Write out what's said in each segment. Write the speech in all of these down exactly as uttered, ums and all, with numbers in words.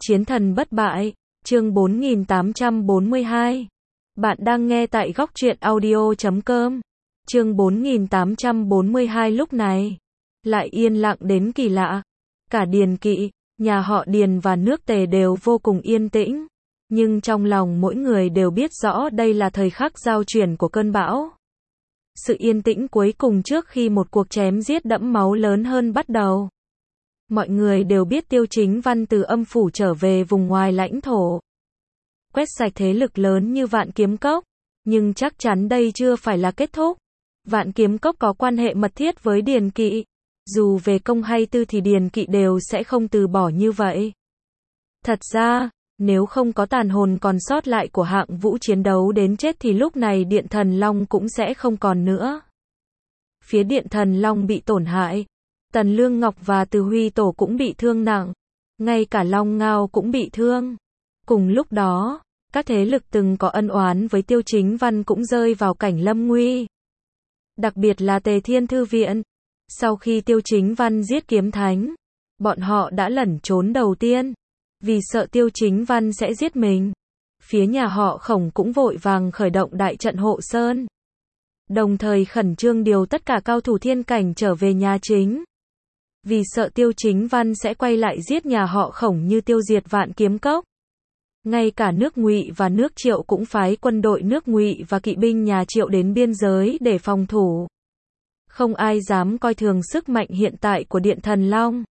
Chiến thần bất bại, chương bốn nghìn tám trăm bốn mươi hai. Bạn đang nghe tại góc truyện audio chấm com. Chương bốn nghìn tám trăm bốn mươi hai lúc này lại yên lặng đến kỳ lạ. Cả Điền Kỵ, nhà họ Điền và nước Tề đều vô cùng yên tĩnh, nhưng trong lòng mỗi người đều biết rõ đây là thời khắc giao chuyển của cơn bão. Sự yên tĩnh cuối cùng trước khi một cuộc chém giết đẫm máu lớn hơn bắt đầu. Mọi người đều biết Tiêu Chính Văn từ âm phủ trở về vùng ngoài lãnh thổ, quét sạch thế lực lớn như Vạn Kiếm Cốc, nhưng chắc chắn đây chưa phải là kết thúc. Vạn Kiếm Cốc có quan hệ mật thiết với Điền Kỵ, dù về công hay tư thì Điền Kỵ đều sẽ không từ bỏ như vậy. Thật ra, nếu không có tàn hồn còn sót lại của Hạng Vũ chiến đấu đến chết thì lúc này Điện Thần Long cũng sẽ không còn nữa. Phía Điện Thần Long bị tổn hại, Tần Lương Ngọc và Từ Huy Tổ cũng bị thương nặng, ngay cả Long Ngao cũng bị thương. Cùng lúc đó, các thế lực từng có ân oán với Tiêu Chính Văn cũng rơi vào cảnh lâm nguy. Đặc biệt là Tề Thiên Thư Viện. Sau khi Tiêu Chính Văn giết Kiếm Thánh, bọn họ đã lẩn trốn đầu tiên, vì sợ Tiêu Chính Văn sẽ giết mình. Phía nhà họ Khổng cũng vội vàng khởi động đại trận hộ sơn, đồng thời khẩn trương điều tất cả cao thủ thiên cảnh trở về nhà chính. Vì sợ Tiêu Chính Văn sẽ quay lại giết nhà họ Khổng như tiêu diệt Vạn Kiếm Cốc. Ngay cả nước Ngụy và nước Triệu cũng phái quân đội nước Ngụy và kỵ binh nhà Triệu đến biên giới để phòng thủ. Không ai dám coi thường sức mạnh hiện tại của Điện Thần Long.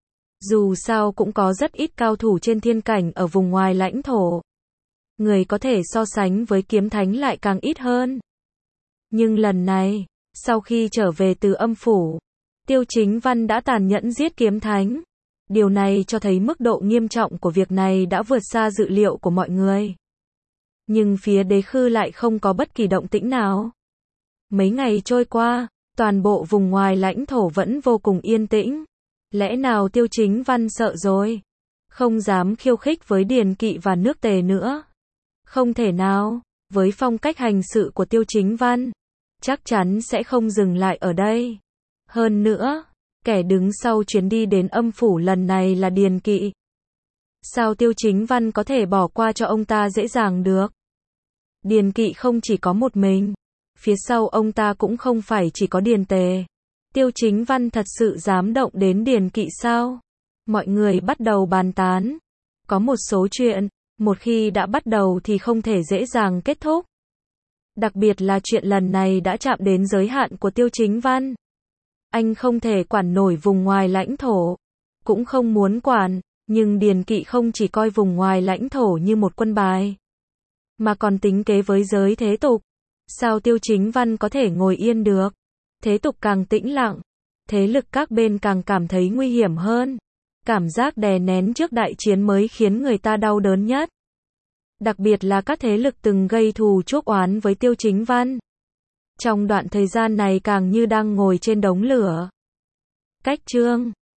Dù sao cũng có rất ít cao thủ trên thiên cảnh ở vùng ngoài lãnh thổ. Người có thể so sánh với Kiếm Thánh lại càng ít hơn. Nhưng lần này, sau khi trở về từ âm phủ, Tiêu Chính Văn đã tàn nhẫn giết Kiếm Thánh. Điều này cho thấy mức độ nghiêm trọng của việc này đã vượt xa dự liệu của mọi người. Nhưng phía Đế Khư lại không có bất kỳ động tĩnh nào. Mấy ngày trôi qua, toàn bộ vùng ngoài lãnh thổ vẫn vô cùng yên tĩnh. Lẽ nào Tiêu Chính Văn sợ rồi? Không dám khiêu khích với Điền Kỵ và nước Tề nữa. Không thể nào, với phong cách hành sự của Tiêu Chính Văn, chắc chắn sẽ không dừng lại ở đây. Hơn nữa, kẻ đứng sau chuyến đi đến âm phủ lần này là Điền Kỵ. Sao Tiêu Chính Văn có thể bỏ qua cho ông ta dễ dàng được? Điền Kỵ không chỉ có một mình, phía sau ông ta cũng không phải chỉ có Điền Tề. Tiêu Chính Văn thật sự dám động đến Điền Kỵ sao? Mọi người bắt đầu bàn tán. Có một số chuyện, một khi đã bắt đầu thì không thể dễ dàng kết thúc. Đặc biệt là chuyện lần này đã chạm đến giới hạn của Tiêu Chính Văn. Anh không thể quản nổi vùng ngoài lãnh thổ, cũng không muốn quản, nhưng Điền Kỵ không chỉ coi vùng ngoài lãnh thổ như một quân bài, mà còn tính kế với giới thế tục. Sao Tiêu Chính Văn có thể ngồi yên được? Thế tục càng tĩnh lặng, thế lực các bên càng cảm thấy nguy hiểm hơn. Cảm giác đè nén trước đại chiến mới khiến người ta đau đớn nhất. Đặc biệt là các thế lực từng gây thù chuốc oán với Tiêu Chính Văn. Trong đoạn thời gian này càng như đang ngồi trên đống lửa. Cách chương